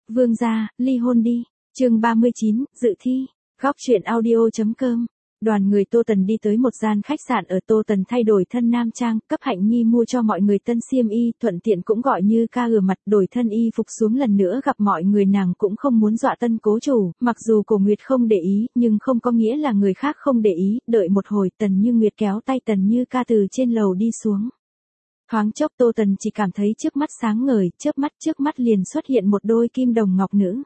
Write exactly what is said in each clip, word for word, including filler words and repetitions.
Vương gia, ly hôn đi. Chương ba mươi chín, dự thi. Góc truyện audio chấm com. Đoàn người Tô Tần đi tới một gian khách sạn ở Tô Tần thay đổi thân nam trang, cấp Hạnh Nhi mua cho mọi người tân xiêm y, thuận tiện cũng gọi Như ca rửa mặt đổi thân y phục xuống lần nữa gặp mọi người. Nàng cũng không muốn dọa tân cố chủ, mặc dù Cổ Nguyệt không để ý, nhưng không có nghĩa là người khác không để ý. Đợi một hồi, Tần Như Nguyệt kéo tay Tần Như ca từ trên lầu đi xuống. Thoáng chốc Tô Tần chỉ cảm thấy trước mắt sáng ngời, chớp mắt trước mắt liền xuất hiện một đôi kim đồng ngọc nữ.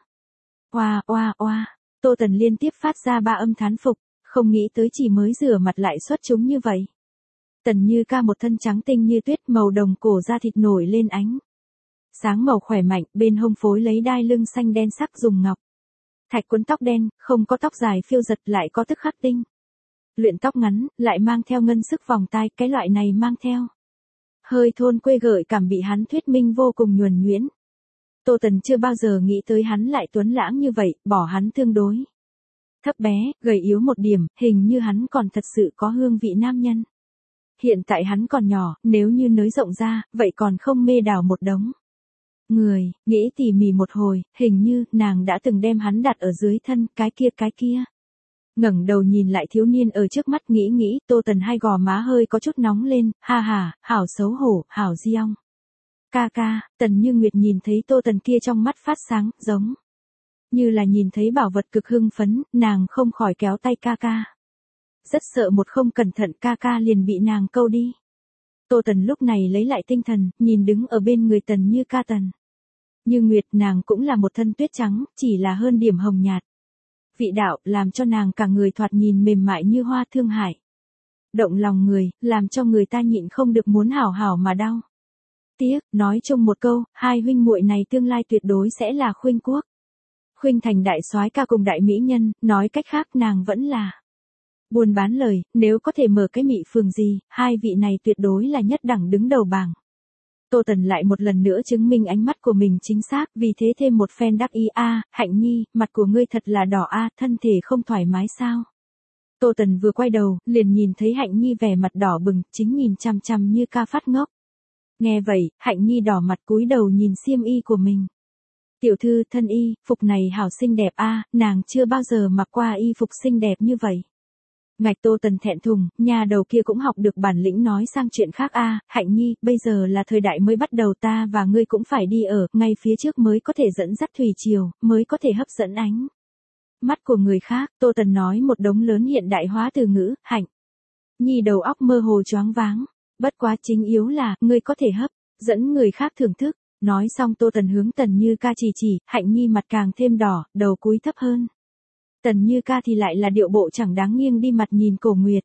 Oa oa oa, Tô Tần liên tiếp phát ra ba âm thán phục, không nghĩ tới chỉ mới rửa mặt lại xuất chúng như vậy. Tần Như ca một thân trắng tinh như tuyết, màu đồng cổ da thịt nổi lên ánh sáng màu khỏe mạnh, bên hông phối lấy đai lưng xanh đen sắc dùng ngọc thạch quấn tóc đen, không có tóc dài phiêu giật lại có tức khắc tinh luyện tóc ngắn, lại mang theo ngân sức vòng tai, cái loại này mang theo hơi thôn quê gợi cảm bị hắn thuyết minh vô cùng nhuần nhuyễn. Tô Tần chưa bao giờ nghĩ tới hắn lại tuấn lãng như vậy, bỏ hắn tương đối thấp bé, gầy yếu một điểm, hình như hắn còn thật sự có hương vị nam nhân. Hiện tại hắn còn nhỏ, nếu như nới rộng ra, vậy còn không mê đảo một đống người. Nghĩ tỉ mỉ một hồi, hình như nàng đã từng đem hắn đặt ở dưới thân, cái kia cái kia. Ngẩng đầu nhìn lại thiếu niên ở trước mắt, nghĩ nghĩ, Tô Tần hai gò má hơi có chút nóng lên, ha ha, hảo xấu hổ, hảo di ong. Ca ca, Tần Như Nguyệt nhìn thấy Tô Tần kia trong mắt phát sáng, giống như là nhìn thấy bảo vật cực hưng phấn, nàng không khỏi kéo tay ca ca. Rất sợ một không cẩn thận ca ca liền bị nàng câu đi. Tô Tần lúc này lấy lại tinh thần, nhìn đứng ở bên người Tần Như ca Tần Như Nguyệt, nàng cũng là một thân tuyết trắng, chỉ là hơn điểm hồng nhạt. Vị đạo, làm cho nàng cả người thoạt nhìn mềm mại như hoa thương hải. Động lòng người, làm cho người ta nhịn không được muốn hảo hảo mà đau. Tiếc, nói chung một câu, hai huynh muội này tương lai tuyệt đối sẽ là khuynh quốc khuynh thành đại soái ca cùng đại mỹ nhân, nói cách khác nàng vẫn là buôn bán lời, nếu có thể mở cái mị phường gì, hai vị này tuyệt đối là nhất đẳng đứng đầu bảng. Tô Tần lại một lần nữa chứng minh ánh mắt của mình chính xác, vì thế thêm một phen đắc ý. A, Hạnh Nhi, mặt của ngươi thật là đỏ a, thân thể không thoải mái sao? Tô Tần vừa quay đầu, liền nhìn thấy Hạnh Nhi vẻ mặt đỏ bừng, chính nhìn chằm chằm Như ca phát ngốc. Nghe vậy, Hạnh Nhi đỏ mặt cúi đầu nhìn xiêm y của mình. Tiểu thư, thân y, phục này hảo xinh đẹp a, nàng chưa bao giờ mặc qua y phục xinh đẹp như vậy. Ngạch Tô Tần thẹn thùng, nhà đầu kia cũng học được bản lĩnh nói sang chuyện khác a, Hạnh Nhi, bây giờ là thời đại mới bắt đầu, ta và ngươi cũng phải đi ở, ngay phía trước mới có thể dẫn dắt thủy triều, mới có thể hấp dẫn ánh mắt của người khác. Tô Tần nói một đống lớn hiện đại hóa từ ngữ, Hạnh Nhi đầu óc mơ hồ choáng váng, bất quá chính yếu là, ngươi có thể hấp dẫn người khác thưởng thức. Nói xong Tô Tần hướng Tần Như ca chỉ chỉ, Hạnh Nhi mặt càng thêm đỏ, đầu cúi thấp hơn. Tần Như ca thì lại là điệu bộ chẳng đáng nghiêng đi mặt nhìn Cổ Nguyệt.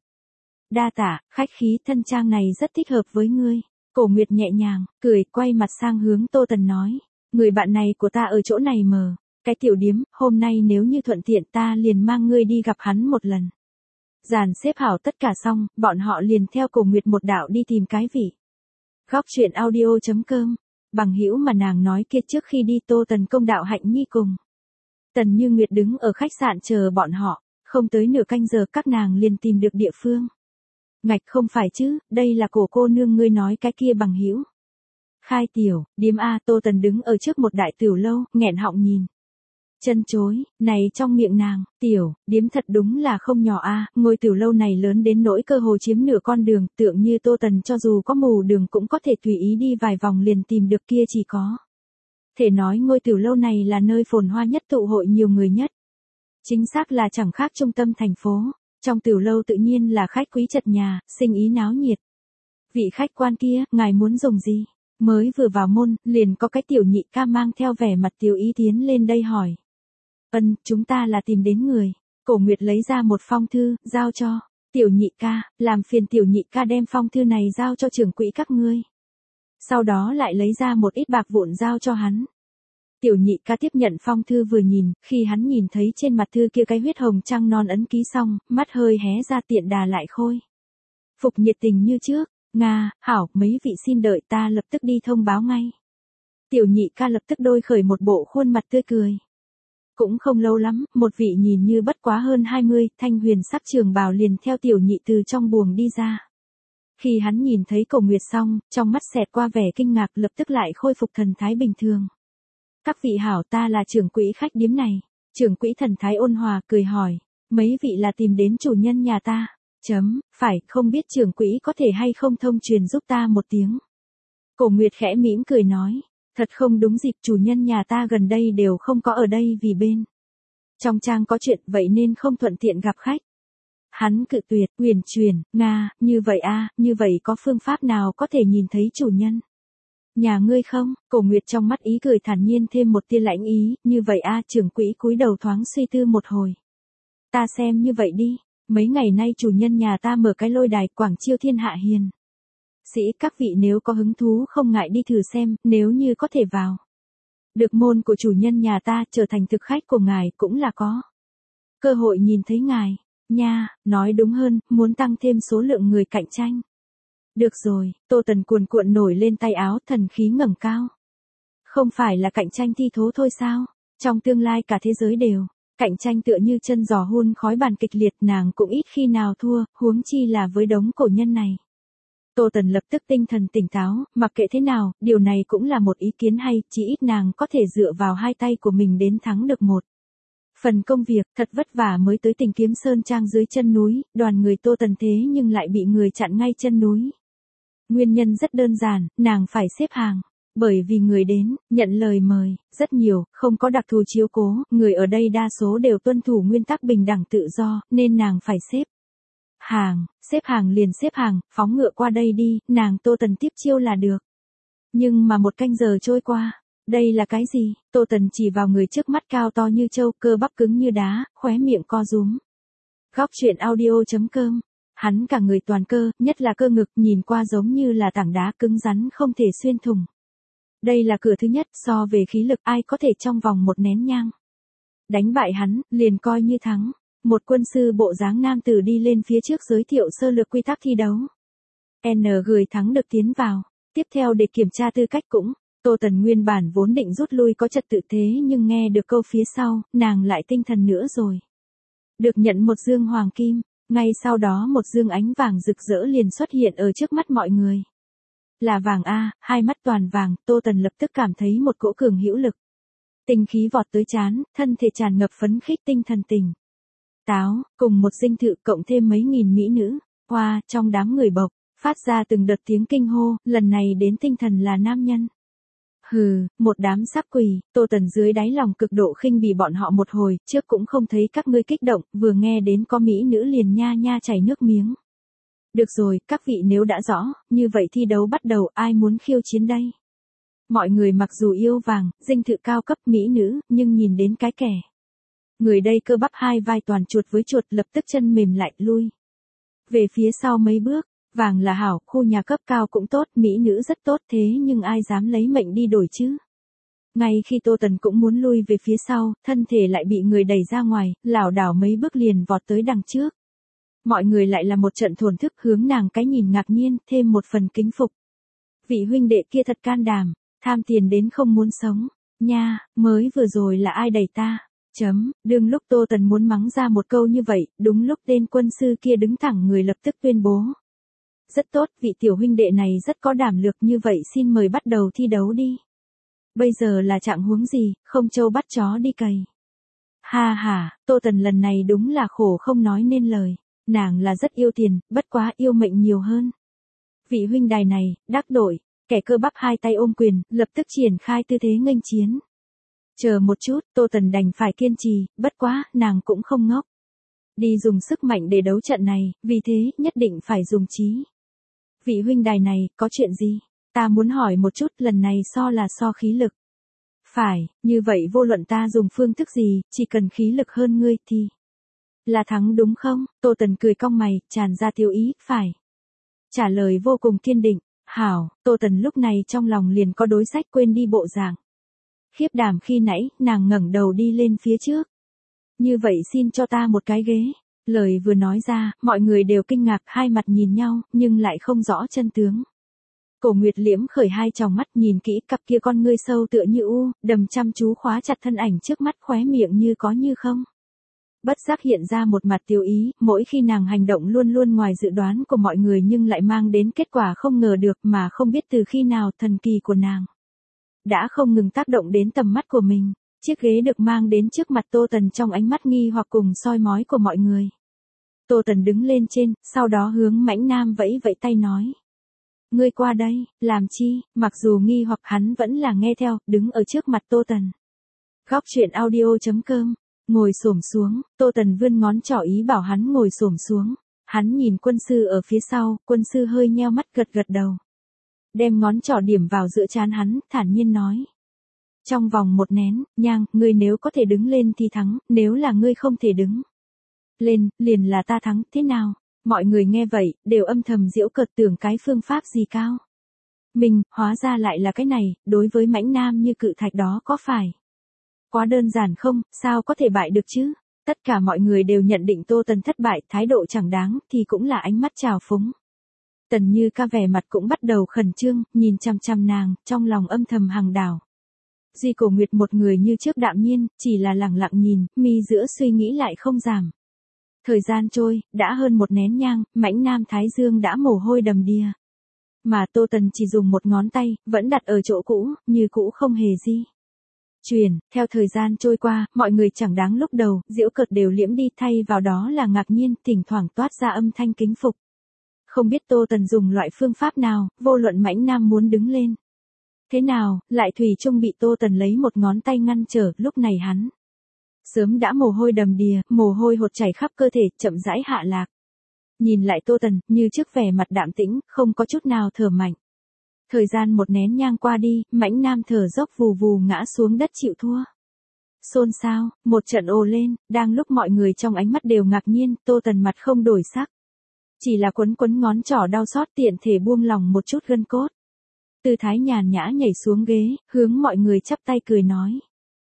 Đa tả, khách khí, thân trang này rất thích hợp với ngươi. Cổ Nguyệt nhẹ nhàng, cười, quay mặt sang hướng Tô Tần nói. Người bạn này của ta ở chỗ này mờ, cái tiểu điếm, hôm nay nếu như thuận tiện ta liền mang ngươi đi gặp hắn một lần. Dàn xếp hảo tất cả xong, bọn họ liền theo Cổ Nguyệt một đạo đi tìm cái vị. Góc truyện audio chấm com. Bằng hữu mà nàng nói kia trước khi đi Tô Tần công đạo Hạnh Nhi cùng Tần Như Nguyệt đứng ở khách sạn chờ bọn họ, không tới nửa canh giờ các nàng liền tìm được địa phương. Ngạch không phải chứ, đây là Cổ cô nương ngươi nói cái kia bằng hữu. Khai tiểu, điếm A. Tô Tần đứng ở trước một đại tiểu lâu, nghẹn họng nhìn chân chối, này trong miệng nàng, tiểu, điếm thật đúng là không nhỏ a, ngôi tiểu lâu này lớn đến nỗi cơ hồ chiếm nửa con đường, tượng như Tô Tần cho dù có mù đường cũng có thể tùy ý đi vài vòng liền tìm được, kia chỉ có thể nói ngôi tiểu lâu này là nơi phồn hoa nhất, tụ hội nhiều người nhất. Chính xác là chẳng khác trung tâm thành phố, trong tiểu lâu tự nhiên là khách quý chật nhà, sinh ý náo nhiệt. Vị khách quan kia, ngài muốn dùng gì? Mới vừa vào môn, liền có cái tiểu nhị ca mang theo vẻ mặt tiểu ý tiến lên đây hỏi. Ân, chúng ta là tìm đến người. Cổ Nguyệt lấy ra một phong thư, giao cho tiểu nhị ca, làm phiền tiểu nhị ca đem phong thư này giao cho trưởng quỹ các ngươi. Sau đó lại lấy ra một ít bạc vụn giao cho hắn. Tiểu nhị ca tiếp nhận phong thư vừa nhìn, khi hắn nhìn thấy trên mặt thư kia cái huyết hồng trăng non ấn ký xong, mắt hơi hé ra, tiện đà lại khôi phục nhiệt tình như trước. Nga, hảo, mấy vị xin đợi, ta lập tức đi thông báo ngay. Tiểu nhị ca lập tức đôi khởi một bộ khuôn mặt tươi cười. Cũng không lâu lắm, một vị nhìn như bất quá hơn hai mươi, thanh huyền sắc trường bào liền theo tiểu nhị từ trong buồng đi ra. Khi hắn nhìn thấy Cổ Nguyệt xong, trong mắt xẹt qua vẻ kinh ngạc, lập tức lại khôi phục thần thái bình thường. Các vị hảo, ta là trưởng quỹ khách điếm này. Trưởng quỹ thần thái ôn hòa cười hỏi, mấy vị là tìm đến chủ nhân nhà ta? Chấm, phải, không biết trưởng quỹ có thể hay không thông truyền giúp ta một tiếng. Cổ Nguyệt khẽ mỉm cười nói, thật không đúng dịp, chủ nhân nhà ta gần đây đều không có ở đây vì bên trong trang có chuyện, vậy nên không thuận tiện gặp khách. Hắn cự tuyệt, uyển chuyển, Nga, như vậy a, như vậy có phương pháp nào có thể nhìn thấy chủ nhân nhà ngươi không? Cổ Nguyệt trong mắt ý cười thản nhiên thêm một tia lãnh ý, như vậy a, trưởng quỹ cúi đầu thoáng suy tư một hồi. Ta xem như vậy đi, mấy ngày nay chủ nhân nhà ta mở cái lôi đài quảng chiêu thiên hạ hiền sĩ, các vị nếu có hứng thú không ngại đi thử xem, nếu như có thể vào được môn của chủ nhân nhà ta, trở thành thực khách của ngài cũng là có cơ hội nhìn thấy ngài, nha, nói đúng hơn, muốn tăng thêm số lượng người cạnh tranh. Được rồi, Tô Tần cuồn cuộn nổi lên tay áo, thần khí ngẩng cao. Không phải là cạnh tranh thi thố thôi sao? Trong tương lai cả thế giới đều cạnh tranh tựa như chân giò hun khói bàn kịch liệt, nàng cũng ít khi nào thua, huống chi là với đống cổ nhân này. Tô Tần lập tức tinh thần tỉnh táo, mặc kệ thế nào, điều này cũng là một ý kiến hay, chỉ ít nàng có thể dựa vào hai tay của mình đến thắng được một phần công việc, thật vất vả mới tới Tình Kiếm Sơn Trang dưới chân núi, đoàn người Tô Tần thế nhưng lại bị người chặn ngay chân núi. Nguyên nhân rất đơn giản, nàng phải xếp hàng. Bởi vì người đến, nhận lời mời, rất nhiều, không có đặc thù chiếu cố, người ở đây đa số đều tuân thủ nguyên tắc bình đẳng tự do, nên nàng phải xếp hàng, xếp hàng liền xếp hàng, phóng ngựa qua đây đi, nàng Tô Tần tiếp chiêu là được. Nhưng mà một canh giờ trôi qua, đây là cái gì? Tô Tần chỉ vào người trước mắt cao to như trâu, cơ bắp cứng như đá, khóe miệng co rúm. Góc truyện audio chấm com. Hắn cả người toàn cơ, nhất là cơ ngực, nhìn qua giống như là tảng đá cứng rắn không thể xuyên thủng. Đây là cửa thứ nhất, so về khí lực ai có thể trong vòng một nén nhang đánh bại hắn, liền coi như thắng. Một quân sư bộ dáng nam tử đi lên phía trước giới thiệu sơ lược quy tắc thi đấu. N người thắng được tiến vào. Tiếp theo để kiểm tra tư cách cũng, Tô Tần nguyên bản vốn định rút lui có trật tự thế nhưng nghe được câu phía sau, nàng lại tinh thần nữa rồi. Được nhận một dương hoàng kim, ngay sau đó một dương ánh vàng rực rỡ liền xuất hiện ở trước mắt mọi người. Là vàng a, hai mắt toàn vàng, Tô Tần lập tức cảm thấy một cỗ cường hữu lực. Tinh khí vọt tới trán, thân thể tràn ngập phấn khích, tinh thần tỉnh táo, cùng một dinh thự cộng thêm mấy nghìn mỹ nữ, hoa, trong đám người bộc, phát ra từng đợt tiếng kinh hô, lần này đến tinh thần là nam nhân. Hừ, một đám sắc quỷ, Tô Tần dưới đáy lòng cực độ khinh bỉ bọn họ một hồi, trước cũng không thấy các ngươi kích động, vừa nghe đến có mỹ nữ liền nha nha chảy nước miếng. Được rồi, các vị nếu đã rõ, như vậy thi đấu bắt đầu, ai muốn khiêu chiến đây? Mọi người mặc dù yêu vàng, dinh thự cao cấp mỹ nữ, nhưng nhìn đến cái kẻ người đây cơ bắp hai vai toàn chuột với chuột, lập tức chân mềm lại lui về phía sau mấy bước. Vàng là hảo, khu nhà cấp cao cũng tốt, mỹ nữ rất tốt, thế nhưng ai dám lấy mệnh đi đổi chứ? Ngay khi Tô Tần cũng muốn lui về phía sau, thân thể lại bị người đẩy ra ngoài, lảo đảo mấy bước liền vọt tới đằng trước. Mọi người lại là một trận thổn thức, hướng nàng cái nhìn ngạc nhiên, thêm một phần kính phục. Vị huynh đệ kia thật can đảm, tham tiền đến không muốn sống. Nha, mới vừa rồi là ai đẩy ta? Chấm, đương lúc Tô Tần muốn mắng ra một câu như vậy, đúng lúc tên quân sư kia đứng thẳng người lập tức tuyên bố. Rất tốt, vị tiểu huynh đệ này rất có đảm lược, như vậy xin mời bắt đầu thi đấu đi. Bây giờ là trạng huống gì, không trâu bắt chó đi cày. Ha ha, Tô Tần lần này đúng là khổ không nói nên lời, nàng là rất yêu tiền, bất quá yêu mệnh nhiều hơn. Vị huynh đài này, đắc đội, kẻ cơ bắp hai tay ôm quyền, lập tức triển khai tư thế nghênh chiến. Chờ một chút, Tô Tần đành phải kiên trì, bất quá, nàng cũng không ngốc. Đi dùng sức mạnh để đấu trận này, vì thế, nhất định phải dùng trí. Vị huynh đài này, có chuyện gì? Ta muốn hỏi một chút, lần này so là so khí lực. Phải, như vậy vô luận ta dùng phương thức gì, chỉ cần khí lực hơn ngươi thì là thắng đúng không? Tô Tần cười cong mày, tràn ra tiêu ý, phải. Trả lời vô cùng kiên định, hảo, Tô Tần lúc này trong lòng liền có đối sách, quên đi bộ dạng khiếp đảm khi nãy, nàng ngẩng đầu đi lên phía trước. Như vậy xin cho ta một cái ghế. Lời vừa nói ra, mọi người đều kinh ngạc, hai mặt nhìn nhau, nhưng lại không rõ chân tướng. Cổ Nguyệt liễm khởi hai tròng mắt, nhìn kỹ cặp kia con ngươi sâu tựa như u, đầm chăm chú khóa chặt thân ảnh trước mắt, khóe miệng như có như không. Bất giác hiện ra một mặt tiêu ý, mỗi khi nàng hành động luôn luôn ngoài dự đoán của mọi người nhưng lại mang đến kết quả không ngờ được, mà không biết từ khi nào thần kỳ của nàng đã không ngừng tác động đến tầm mắt của mình. Chiếc ghế được mang đến trước mặt Tô Tần trong ánh mắt nghi hoặc cùng soi mói của mọi người. Tô Tần đứng lên trên, sau đó hướng Mãnh Nam vẫy vẫy tay nói. Ngươi qua đây, làm chi, mặc dù nghi hoặc hắn vẫn là nghe theo, đứng ở trước mặt Tô Tần. Góc truyện audio chấm com, ngồi xổm xuống, Tô Tần vươn ngón trỏ ý bảo hắn ngồi xổm xuống. Hắn nhìn quân sư ở phía sau, quân sư hơi nheo mắt gật gật đầu. Đem ngón trỏ điểm vào giữa trán hắn, thản nhiên nói. Trong vòng một nén, nhang, ngươi nếu có thể đứng lên thì thắng, nếu là ngươi không thể đứng lên, liền là ta thắng, thế nào? Mọi người nghe vậy, đều âm thầm giễu cợt tưởng cái phương pháp gì cao. Mình, hóa ra lại là cái này, đối với Mãnh Nam như cự thạch đó có phải quá đơn giản không, sao có thể bại được chứ? Tất cả mọi người đều nhận định Tô Tần thất bại, thái độ chẳng đáng, thì cũng là ánh mắt trào phúng. Tần Như Ca vẻ mặt cũng bắt đầu khẩn trương, nhìn chằm chằm nàng, trong lòng âm thầm hằng đảo. Duy Cổ Nguyệt một người như trước đạm nhiên, chỉ là lẳng lặng nhìn, mi giữa suy nghĩ lại không giảm. Thời gian trôi, đã hơn một nén nhang, Mãnh Nam thái dương đã mồ hôi đầm đìa. Mà Tô Tần chỉ dùng một ngón tay, vẫn đặt ở chỗ cũ, như cũ không hề gì. Truyền, theo thời gian trôi qua, mọi người chẳng đáng lúc đầu, giễu cợt đều liễm đi, thay vào đó là ngạc nhiên, thỉnh thoảng toát ra âm thanh kính phục. Không biết Tô Tần dùng loại phương pháp nào, vô luận Mãnh Nam muốn đứng lên. Thế nào, lại thủy chung bị Tô Tần lấy một ngón tay ngăn trở, lúc này hắn sớm đã mồ hôi đầm đìa, mồ hôi hột chảy khắp cơ thể, chậm rãi hạ lạc. Nhìn lại Tô Tần, như trước vẻ mặt đạm tĩnh, không có chút nào thở mạnh. Thời gian một nén nhang qua đi, Mãnh Nam thở dốc vù vù ngã xuống đất chịu thua. Xôn xao, một trận ồ lên, đang lúc mọi người trong ánh mắt đều ngạc nhiên, Tô Tần mặt không đổi sắc. Chỉ là quấn quấn ngón trỏ đau xót tiện thể buông lòng một chút gân cốt. Tư thái nhàn nhã nhảy xuống ghế, hướng mọi người chắp tay cười nói.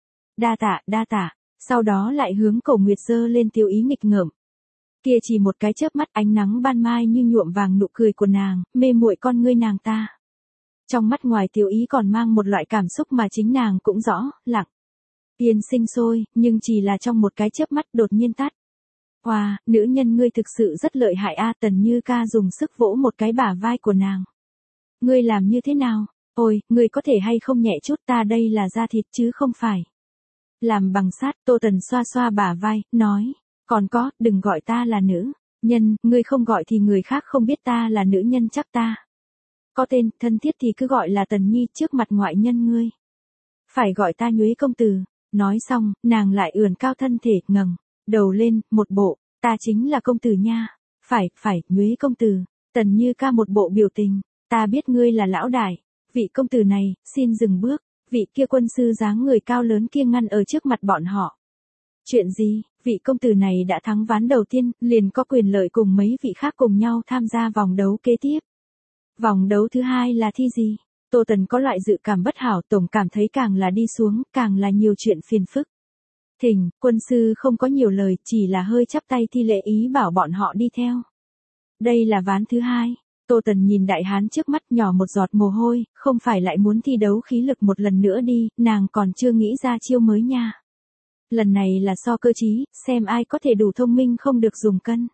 Đa tạ, đa tạ, sau đó lại hướng Cổ Nguyệt giơ lên tiêu ý nghịch ngợm. Kia chỉ một cái chớp mắt ánh nắng ban mai như nhuộm vàng nụ cười của nàng, mê muội con ngươi nàng ta. Trong mắt ngoài tiêu ý còn mang một loại cảm xúc mà chính nàng cũng rõ, lặng. Yên sinh sôi, nhưng chỉ là trong một cái chớp mắt đột nhiên tắt. Wow, nữ nhân ngươi thực sự rất lợi hại a. Tần Như Ca dùng sức vỗ một cái bả vai của nàng. Ngươi làm như thế nào? Ôi, ngươi có thể hay không nhẹ chút, ta đây là da thịt chứ không phải làm bằng sắt. Tô Tần xoa xoa bả vai, nói. Còn có, đừng gọi ta là nữ nhân, ngươi không gọi thì người khác không biết ta là nữ nhân chắc ta. Có tên, thân thiết thì cứ gọi là Tần Nhi, trước mặt ngoại nhân ngươi phải gọi ta Nhuế công tử. Nói xong, nàng lại ưỡn cao thân thể, ngẩng đầu lên, một bộ, ta chính là công tử nha. Phải, phải, Nhuế công tử. Tần Như Ca một bộ biểu tình, ta biết ngươi là lão đại. Vị công tử này, xin dừng bước. Vị kia quân sư dáng người cao lớn kia ngăn ở trước mặt bọn họ. Chuyện gì? Vị công tử này đã thắng ván đầu tiên, liền có quyền lợi cùng mấy vị khác cùng nhau tham gia vòng đấu kế tiếp. Vòng đấu thứ hai là thi gì? Tô Tần có loại dự cảm bất hảo, tổng cảm thấy càng là đi xuống, càng là nhiều chuyện phiền phức. Thỉnh, quân sư không có nhiều lời, chỉ là hơi chắp tay thi lễ ý bảo bọn họ đi theo. Đây là ván thứ hai. Tô Tần nhìn đại hán trước mắt nhỏ một giọt mồ hôi, không phải lại muốn thi đấu khí lực một lần nữa đi, nàng còn chưa nghĩ ra chiêu mới nha. Lần này là so cơ trí, xem ai có thể đủ thông minh không được dùng cân.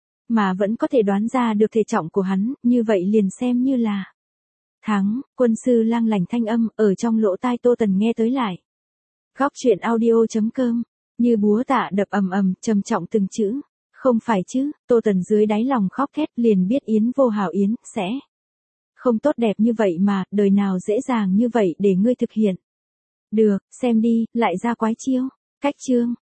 Mà vẫn có thể đoán ra được thể trọng của hắn, như vậy liền xem như là thắng. Quân sư lang lành thanh âm, ở trong lỗ tai Tô Tần nghe tới lại. Góc truyện audio chấm com, như búa tạ đập ầm ầm, trầm trọng từng chữ. Không phải chứ, Tô Tần dưới đáy lòng khóc thét, liền biết Yến Vô Hảo Yến, sẽ không tốt đẹp như vậy mà, đời nào dễ dàng như vậy để ngươi thực hiện. Được, xem đi, lại ra quái chiêu. Cách chương.